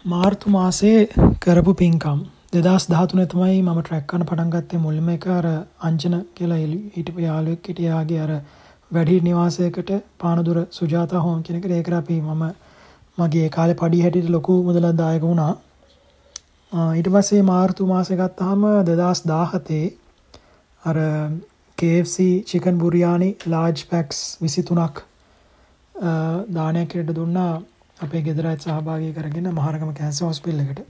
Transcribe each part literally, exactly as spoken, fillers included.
මාර්තු මාසේ කරපු පින්කම් දෙදහස් දහතුනේ තමයි මම ට්‍රැක් කරන්න පටන් ගත්තේ. මුලින්ම එක අර අංජන කියලා හිටපු යාළුවෙක් හිටියාගේ අර වැඩි නිවාසයකට පානදුර සුජාතා හෝම් කියන එකට ඒකට අපි මම මගේ කාලේ පඩි හැටියට ලොකු මුදලක් දායක වුණා. ඊට පස්සේ මාර්තු මාසේ ගත්තාම දෙදහස් දාහතේ අර K F C chicken biryani large packs විසිතුනක් දානයක් හැටියට දුන්නා අපේ ගෙදර අය සහභාගී කරගෙන මහරගම කැන්සර් හොස්පිටල් එකට.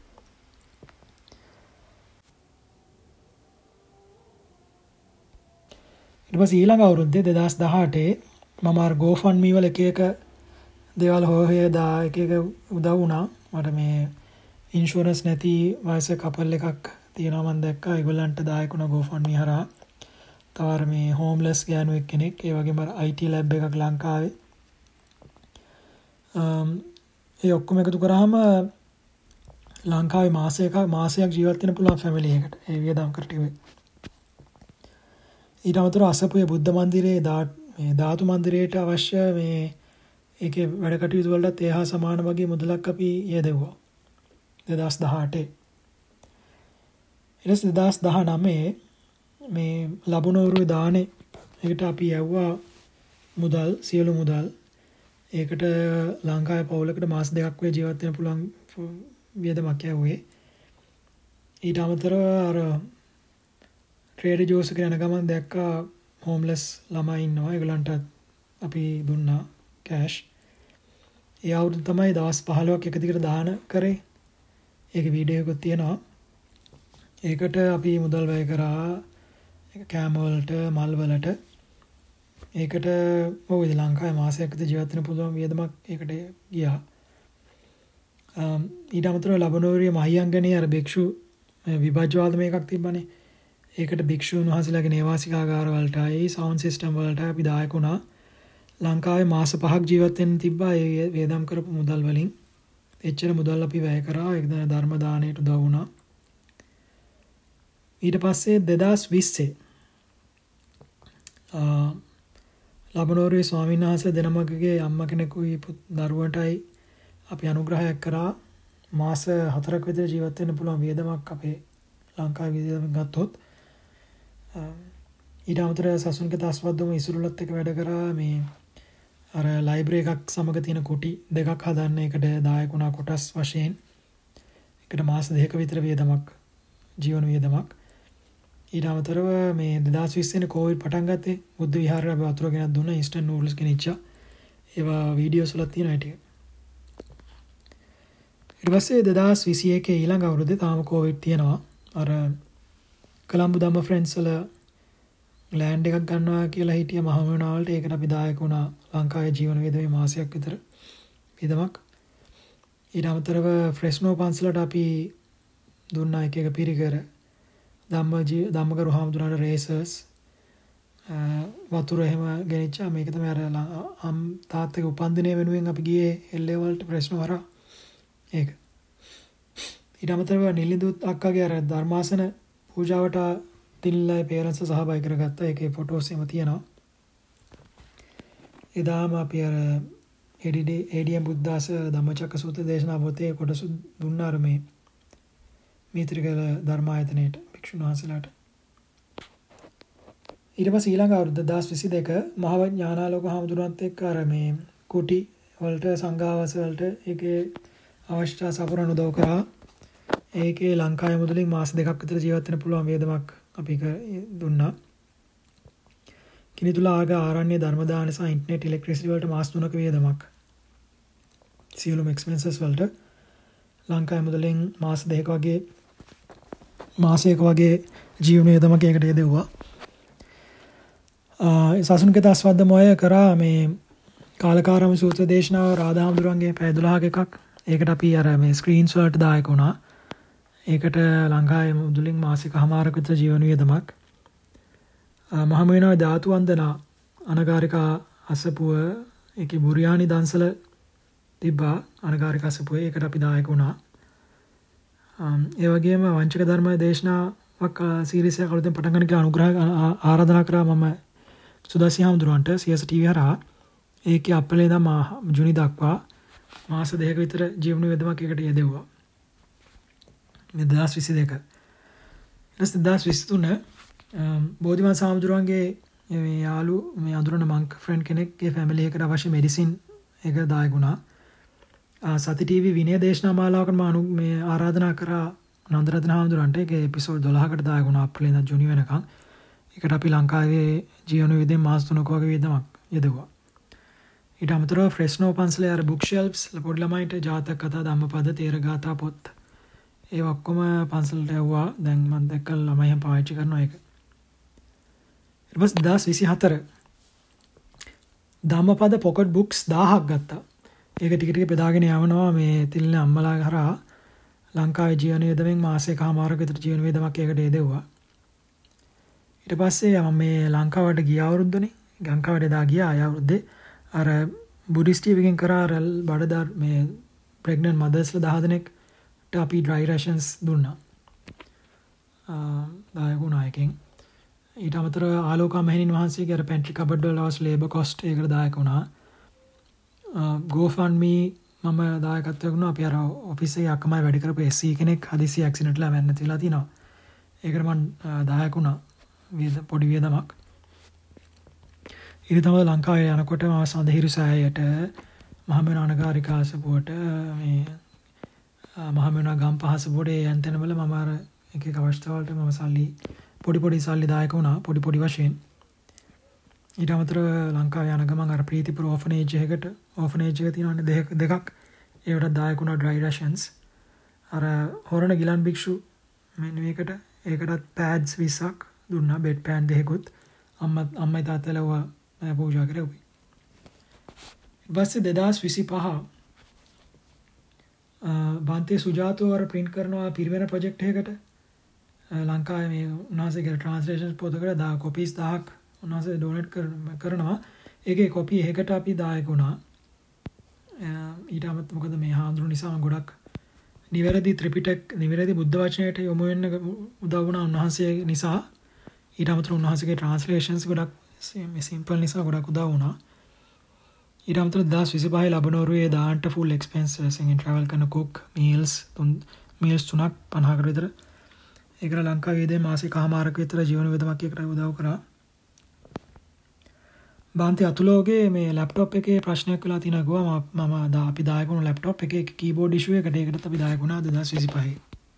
ඊට පස්සේ ඊළඟ අවුරුද්දේ දෙදහස් දහඅටේ මම අර GoFundMe වල එක එක දේවල් හොයලා දා එක එක උදව් වුණා. මට මේ ඉන්ෂුරන්ස් නැති වයසක කපල් එකක් තියෙනවා මම දැක්කා. ඒගොල්ලන්ට දායක වුණා GoFundMe හරහා. තවර මේ හෝම්ලස් ගෑනුවෙක් කෙනෙක් ඒ වගේම I T ලැබ් එකක් ලංකාවේ. ඒ ඔක්කොම එකතු කරාම ලංකාවේ මාසයක මාසයක් ජීවත් වෙන්න පුළුවන් ෆැමිලි එකකට ඒ වියදම් කර ටික. ඊට අමතරව අසපුවේ බුද්ධ මන්දිරයේ මේ ධාතු මන්දිරයට අවශ්‍ය මේ ඒකේ වැඩ කටයුතු වලට ඒ හා සමාන වගේ මුදලක් අපි යෙදුවා දෙදහස් දහඅටේ. ඊට පස්සේ දෙදහස් දහනවයේ මේ ලබුනෝරුවේ දානේ ඒකට අපි යවුවා මුදල් සියලු මුදල්. ඒකට ලංකාවේ පවුලකට මාස දෙකක් වේ ජීවත් වෙන්න පුළුවන් වියදමක් යවුවේ. ඊට අමතරව අර ට්‍රේඩර් ජෝස් එක යන ගමන් දැක්කා හෝම්ලස් ළමයි ඉන්නවා. ඒගොල්ලන්ට අපි දුන්නා කෑෂ්. ඒ අවුරුද්ද තමයි දවස් පහළොවක් එක දිගට දාන කරේ. ඒකේ වීඩියෝ එකක් තියෙනවා. ඒකට අපි මුදල් වැය කරා ඒක කෑම වලට මල් වලට. ඒකට ඔව් ඉතින් ලංකාවේ මාසයක් විතර ජීවත් වෙන්න පුළුවන් වියදමක් ඒකට ගියා. ඊට අමතරව ලබනෝරිය මහියංගනේ අර භික්ෂු විභජ්‍යවාද මේකක් තිබ්බනේ. ඒකට භික්ෂුන් වහන්සේලාගේ නේවාසිකාගාර වලටයි සවුන්ඩ් සිස්ටම් වලට අපි දායක වුණා. ලංකාවේ මාස පහක් ජීවත් වෙන්න තිබ්බා ඒ වේදම් කරපු මුදල් වලින්. එච්චර මුදල් අපි වැය කරා. ඒක ධර්ම දාණයට උදව් වුණා. ඊට පස්සේ දෙදහස් විස්සේ ලබනෝරුවේ ස්වාමීන් වහන්සේ දෙනමගේ අම්මා කෙනෙකුයි දරුවටයි අපි අනුග්‍රහයක් කරා. මාස හතරක් විතර ජීවත් වෙන්න පුළුවන් වියදමක් අපේ ලංකාවේ වියදම ගත්තොත්. ඊට අමතරව සසුන්ගේ තස්වද්දම ඉසුරුලත් එක්ක වැඩ කරා. මේ අර ලයිබ්‍රරි එකක් සමග තියෙන කුටි දෙකක් හදන්න ඒකට දායක වුණා කොටස් වශයෙන්. ඒකට මාස දෙකක විතර වියදමක් ජීවන වියදමක්. ඊට අමතරව මේ දෙදහස් විස්සේ කෝවිඩ් පටන් ගත්තේ බුද්ධ විහාරය අපි වතුර ගෙනත් දුන්නා ඉන්ස්ටන්ට් නූඩල්ස් ගෙනිච්චා. ඒවා වීඩියෝස් වල තියෙනවා ඒ ටික. ඊට පස්සේ දෙදහස් විසි එකේ ඊළඟ අවුරුද්දේ තාම කෝවිඩ් තියෙනවා. අර කොළඹ ධම්ම ෆ්‍රෙන්ඩ්ස් වල ලෑන්ඩ් එකක් ගන්නවා කියලා හිටිය මහමෙවුනා වලට ඒකට අපි දායක වුණා ලංකාවේ ජීවන වියදමේ මාසයක් විතර වියදමක්. ඊට අමතරව ෆ්‍රෙස්නෝ පන්සලට අපි දුන්නා එක එක පිරිකර. ධම්ම ධම්මගරු හාමුදුරන්ට රේසර්ස් වතුර එහෙම ගෙනිච්චා. මේක තමයි අර අම් තාත්තගේ උපන්දිනය වෙනුවෙන් අපි ගියේ එල් ඒ වලට ප්‍රශ්න වරා ඒක. ඊට අමතරව නිලිඳුත් අක්කගේ අර ධර්මාසන පූජාවට තිල්ලයි පේරන්ට්ස් සහභාගී කරගත්තා. ඒකේ ෆොටෝස් එහෙම තියෙනවා. එදාම අපි අර ඒ ඩී එම් බුද්දාස ධම්මචක්ක සූත්‍ර දේශනා පොතේ කොටස දුන්නා අර මේ මීත්‍රිකල ධර්මායතනයේට භික්ෂුන් වහන්සේලාට. ඊට පස්සේ ඊළඟ අවුරුද්ද දෙදහස් විසි දෙක මහා ඥානාලෝක හාමුදුරුවන්ත් එක්ක අර මේ කුටි වලට සංඝාවාස වලට ඒකේ අවශ්‍යතා සපුරන උදව් කරා. ඒකේ ලංකාවේ මුදලින් මාස දෙකක් විතර ජීවත් වෙන්න පුළුවන් වේදමක් අපි දුන්නා. කිනිතුලා ආග ආරණ්‍ය ධර්ම දාන සහ ඉන්ටර්නෙට් ඉලෙක්ට්‍රිසිටි වලට මාස තුනක වේදමක්. සියලුම එක්ස්පෙන්සස් වලට ලංකාවේ මුදලින් මාස දෙකක වගේ මාසයක වගේ ජීවන වේදමක් ඒකට යෙදුවා. සසුන්ගේ තස්වද්ද මොය කරා මේ කාලකාරම සූත්‍ර දේශනාව රාධාමුදුරන්ගේ පැය දොළහක එකක්. ඒකට අපි අර මේ ස්ක්‍රීන්ස් වලට දායක වුණා. ඒකට ලංකාවේ මුදලින් මාසික හමාරක විතර ජීවන වියදමක්. මහමෙවුනා ධාතු වන්දනා අනගාരികා අසපුව ඒකේ බුරියානි දන්සල තිබ්බා අනගාരിക අසපුවේ. ඒකට අපි දායක වුණා. ඒ වගේම වංචක ධර්ම දේශනාවක් සීරීස් එකක් අලුතෙන් පටන් ගන්න කියලා අනුග්‍රහ ආරාධනා කරා මම සුදස්සි හාමුදුරුවන්ට සීඑස් ටීවී හරහා. ඒකේ අප්‍රේල් ඉඳන් ජූනි දක්වා මාස දෙකක විතර ජීවන වියදමක් එකට යෙදුවා. මේ දෙදාස් විසි දෙක. ඊට පස්සේ දෙදාස් විසි තුන බෝධිවංශ හාමුදුරුවන්ගේ මේ යාළු මේ අඳුරන මංක් ෆ්‍රෙන්ඩ් කෙනෙක්ගේ ෆැමිලි එකට අවශ්‍ය මෙඩිසින් එක දායක වුණා. සති ටීවී විනය දේශනා මාලාවකට මම අනු මේ ආරාධනා කරා නන්දරත්න හාමුදුරන්ට. ඒකේ එපිසෝඩ් දොළහකට දායක වුණා අප්‍රේල් ඉඳන් ජූනි වෙනකන්. ඒකට අපි ලංකාවේ ජීවන විද්‍යාවේ මාස තුනක වගේ වියදමක් යදුවා. ඊට අමතරව ෆ්‍රෙස්නෝ පන්සලේ අර බුක් ෂෙල්ෆ්ස් පොඩි ළමයින්ට ජාතක කතා ධම්මපද තේරගාථා පොත් ඒ ඔක්කොම පන්සලට යවුවා. දැන් මම දැක්ක ළමයි හැම පාවිච්චි කරනවා ඒක. ඊට පස්සේ දෙදාස් විසි හතර ධම්මපද පොකට් බුක්ස් දහයක් ගත්තා. ඒක ටික ටික බෙදාගෙන යවනවා මේ තිල්න අම්මලා කරා ලංකාවේ ජීවන වියදමෙන් මාසයකමාරක විතර ජීවන වියදමක් ඒකට යදෙව්වා. ඊට පස්සේ මම මේ ලංකාවට ගිය අවුරුද්දනේ ලංකාවට එදා ගියා ආය අවුරුද්දේ අර බුද්දිස්ට් ටීවී එකෙන් කරා බඩදාර මේ ප්‍රෙග්නන්ට් මදර්ස්ලා දහ දෙනෙක්ට අපි ඩ්‍රයි රේෂන්ස් දුන්නා. දායක වුණා එකෙන්. ඊට අමතරව ආලෝකා මහිනින් වහන්සේගේ අර පැන්ට්‍රි කබඩ් වල අවශ්‍ය ලේබර් කොස්ට් ඒකට දායක වුණා. GoFundMe මම දායකත්වයක් වුණා. අපි අර ඔෆිස් එකේ අකමයි වැඩ කරපු එස් සී කෙනෙක් හදිසි ඇක්සිඩන්ට් ලා මැරෙන්න තියලා තිනවා. ඒකට මම දායක වුණා. වියද පොඩි වියදමක්. ඊට තමයි ලංකාවේ යනකොට මම සඳහිරු සෑයට මහමෙවුනා අනගාരികാසපුවට මේ මහමෙවුනා ගම්පහසපුවට ඒ යන්තනවල මම අර එක එක අවස්ථාවලට මම සල්ලි පොඩි පොඩි සල්ලි දායක වුණා පොඩි පොඩි වශයෙන්. ඊට අමතරව ලංකාවේ යන ගමන් අර ප්‍රීතිපුර ඕෆනේජ් එකකට ඕෆනේජ් එක තියෙනවානේ දෙක දෙකක් ඒකට දායක වුණා ඩ්‍රයි රේෂන්ස්. අර හොරණ ගිලන් භික්ෂු මෙන්න මේකට ඒකටත් පෑඩ්ස් විස්සක් දුන්නා බෙඩ් පෑන් දෙකකුත් අම්මා අම්මයි තාත්තලා මම පූජා කරේ උපි. ඊපස්සේ දෙදාස් විසි පහ බන්තේ සුජාතෝ අර print කරනවා පිරිවෙන ප්‍රොජෙක්ට් එකකට ලංකාවේ මේ උන්වහන්සේගේ ට්‍රාන්ස්ලේෂන් පොතකට දා කොපීස් දහයක් උන්වහන්සේ ඩොනේට් කරනවා. ඒකේ කොපි එකකට අපි දායක වුණා. ඊට අමතරව මොකද මේ හාමුදුරුවෝ නිසා ගොඩක් නිවැරදි ත්‍රිපිටක නිවැරදි බුද්ධ වචනයට යොමු වෙන්න උදව් වුණා උන්වහන්සේ නිසා. ඊට අමතරව උන්වහන්සේගේ ට්‍රාන්ස්ලේෂන්ස් ගොඩක් මේ සිම්පල් නිසා ගොඩක් උදව් වුණා. ඊට අමතරව දෙදාස් විසි පහේ ලබනෝරුවේ දාන්ට ෆුල් එක්ස්පෙන්සස් එකෙන් ට්‍රැවල් කරන කුක් මීල්ස් තුන් මීල්ස් තුනක් පනහකට විතර ඒකට ලංකාවේ දේ මාසිකමාරක විතර ජීවන වියදමක් එකට උදව් කරා. බාන්ති අතුලෝගේ මේ ලැප්ටොප් එකේ ප්‍රශ්නයක් වෙලා තිනා ගුවා මම දා අපි දායක වුණු ලැප්ටොප් එකේ කීබෝඩ් ඉෂුව එකට ඒකටත් අපි දායක වුණා දෙදාස් විසි පහේ.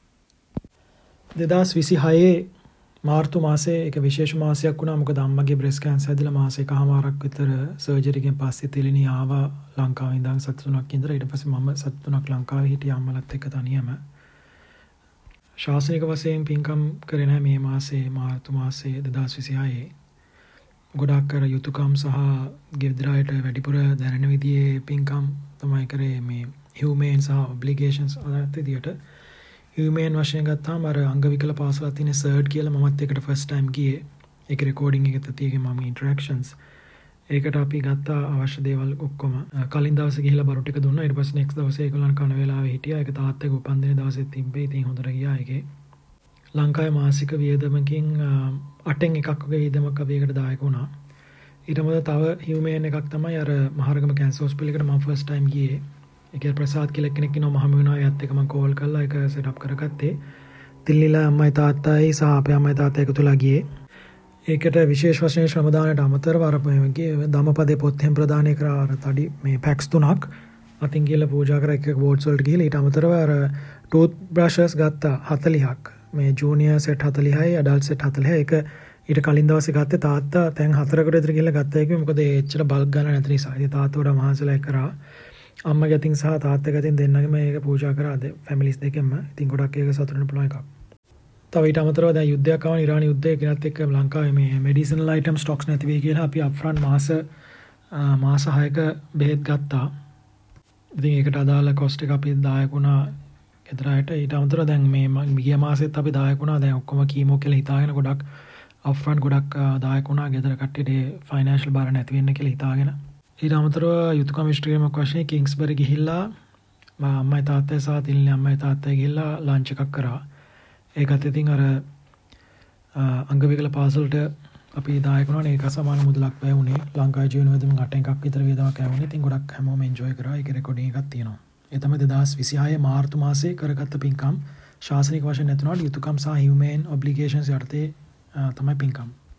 දෙදාස් විසි හයේ මාර්තු මාසේ එක විශේෂ මාසයක් වුණා. මොකද අම්මගේ බ්‍රෙස්ට් කැන්සර් හැදිලා මාසයකමාරක් විතර සර්ජරි එකෙන් පස්සේ තෙලිනී ආවා ලංකාවේ ඉඳන් සති තුනක් ඉඳලා. ඊට පස්සේ මම සති තුනක් ලංකාවේ හිටියා අම්මලත් එක්ක තනියම. ශාසනික වශයෙන් පින්කම් කරේ නැහැ මේ මාසේ මාර්තු මාසේ දෙදාස් විසි හයේ. ගොඩක් කර යුතුයකම් සහ ගෙදරට වැඩිපුර දැනෙන විදිහේ පින්කම් තමයි කරේ මේ හියුමන් සහ ඔබ්ලිගේෂන්ස් අතට විදියට. හියුමන් වශයෙන් ගත්තාම අර අංග විකල පාසලක් තියෙන සර්ඩ් කියලා මමත් ඒකට ෆස්ට් ටයිම් ගියේ. ඒක රෙකෝඩින් එකත් තියෙන්නේ මම ඉන්ටරැක්ෂන්ස්. ඒකට අපි ගත්ත අවශ්‍ය දේවල් ඔක්කොම කලින් දවසේ ගිහිල්ලා බරු ටික දුන්නා. ඊට පස්සේ නෙක්ස්ට් දවසේ ඒගොල්ලන් කන වෙලාවේ හිටියා. ඒක තාත්තගේ උපන්දින දවසේ තිබ්බේ. ඉතින් හොඳට ගියා ඒකේ. ලංකාවේ මාසික වියදමකින් අටෙන් එකක් වගේ වියදමක් අපි ඒකට දායක වුණා. ඊට මොකද තව හියුමන් එකක් තමයි අර මහරගම කැන්සර් හොස්පිටල් එකට මම ෆස්ට් ටයිම් ගියේ. ඒකේ ප්‍රසාද් කියලා කෙනෙක් ඉන්නවා මහමෙවුනා. එයාත් එක්ක මම කෝල් කරලා ඒක සෙට් අප් කරගත්තේ. තිල්නිලා අම්මයි තාත්තයි සහ අපේ අම්මයි තාත්තා එකතුලා ගියේ. ඒකට විශේෂ වශයෙන් ශ්‍රම දානයට අමතරව අර මේ ධම්මපදේ පොත් හැම ප්‍රදානය කරා අර තඩි මේ පැක්ස් තුනක් අතින් කියලා පූජා කරා. එක එක බෝඩ්ස් වලට ගිහලා ඊට අමතරව අර ටූත් බ්‍රෂස් ගත්තා හතලිහක්. මේ ජූනියර් සෙට් හතලිහයි ඇඩල්ට් සෙට් හතලිහයි. ඒක ඊට කලින් දවසේ ගත්තේ තාත්තා දැන් හතරකට විතර ගිහලා ගත්තා ඒක. මොකද එච්චර බල්ක් ගන්න නැති නිසා. ඉතින් තාත්තා උඩ මහන්සිලා කරා. අම්මගේ අතින් සහ තාත්තගේ අතින් දෙන්නගෙම මේක පූජා කරා ෆැමිලිස් දෙකෙන්ම. ඉතින් ගොඩක් ඒක සතුටු වෙන්න පුළුවන් එකක්. තව ඊට අමතරව දැන් යුද්ධයක් ආවම ඉරාන යුද්ධය කෙනත් එක්ක ලංකාවේ මේ මෙඩිසිනල් අයිටම් ස්ටොක්ස් නැති වෙයි කියලා අපි අප්ෆ්‍රන්ට් මාස මාස හයක බෙහෙත් ගත්තා. ඉතින් ඒකට අදාළ කොස්ට් එක අපි දායක වුණා ගෙදරට. ඊට අමතරව දැන් මේ ගිය මාසෙත් අපි දායක වුණා. දැන් ඔක්කොම කීමෝ කියලා හිතාගෙන ගොඩක් අප්ෆ්‍රන්ට් ගොඩක් දායක වුණා. ගෙදර කට්ටියට ෆයිනෑන්ෂල් බාර නැති වෙන්න කියලා හිතාගෙන. ඊට අමතරව යුතුයකම් ඉෂ්ට්‍රීමක් වශයෙන් කිංස්බරි ගිහිල්ලා මම අම්මයි තාත්තයි සහ තිල්නේ අම්මයි තාත්තයි ගිහිල්ලා ලන්ච් එකක් කරා. ඒකත් ඉතින් අර අංග විකල පාසලට අපි දායක වුණානේ. ඒක සමාන මුදලක් වැය වුණේ. ලංකාවේ ජීවන වියදම අටෙන් එකක් විතර වියදමක් වැය වුණේ. ඉතින් ගොඩක් හැමෝම එන්ජොයි කරා. ඒක රෙකෝඩින් එකක් තියෙනවා. ඒ තමයි දෙදාස් විසි හයේ මාර්තු මාසේ කරගත්ත පින්කම් ශාසනික වශයෙන් නැතුණාට යුතුයකම් සහ හියුමන් ඔබ්ලිගේෂන්ස් යටතේ තමයි පින්කම්.